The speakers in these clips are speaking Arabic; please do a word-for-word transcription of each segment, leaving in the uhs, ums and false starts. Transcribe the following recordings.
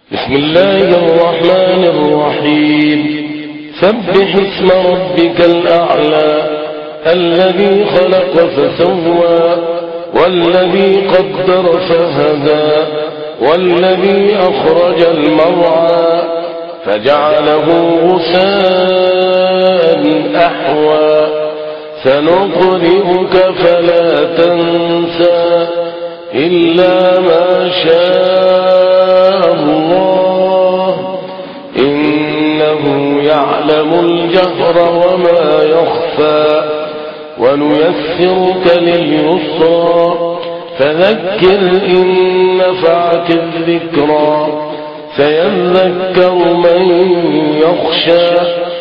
بسم الله الرحمن الرحيم سبح اسم ربك الأعلى الذي خلق فسوى والذي قدر فهدى والذي أخرج المرعى فجعله غثاء أحوى سنقرئك فلا تنسى إلا ما شاء الله إنه يعلم الجهر وما يخفى ونيسرك لليسرى فذكر إن نفعت الذكرى سيذكر من يخشى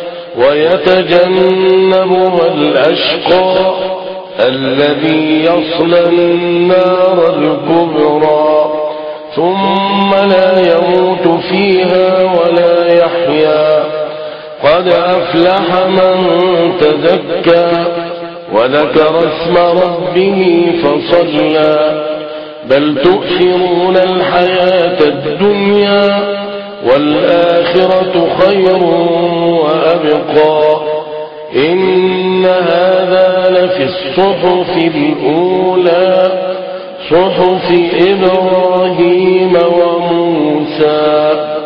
ويتجنبها الأشقى الذي يصلى النار الكبرى ثم لا يموت فيها ولا يحيا قد أفلح من تزكى وذكر اسم ربه فصلى بل تؤثرون الحياة الدنيا والآخرة خير وأبقى إن هذا لفي الصحف الأولى صحف إبراهيم وموسى.